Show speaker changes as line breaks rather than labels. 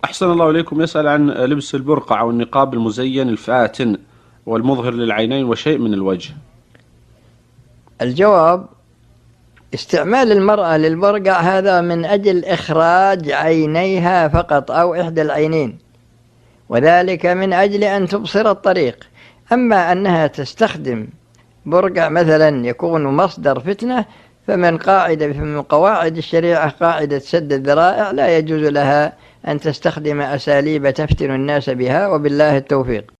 أحسن الله إليكم. يسأل عن لبس البرقع أو النقاب المزين الفاتن والمظهر للعينين وشيء من الوجه.
الجواب: استعمال المرأة للبرقع هذا من أجل إخراج عينيها فقط أو إحدى العينين، وذلك من أجل أن تبصر الطريق. أما أنها تستخدم برقع مثلا يكون مصدر فتنة، فمن قواعد الشريعة قاعدة سد الذرائع، لا يجوز لها أن تستخدم أساليب تفتن الناس بها، وبالله التوفيق.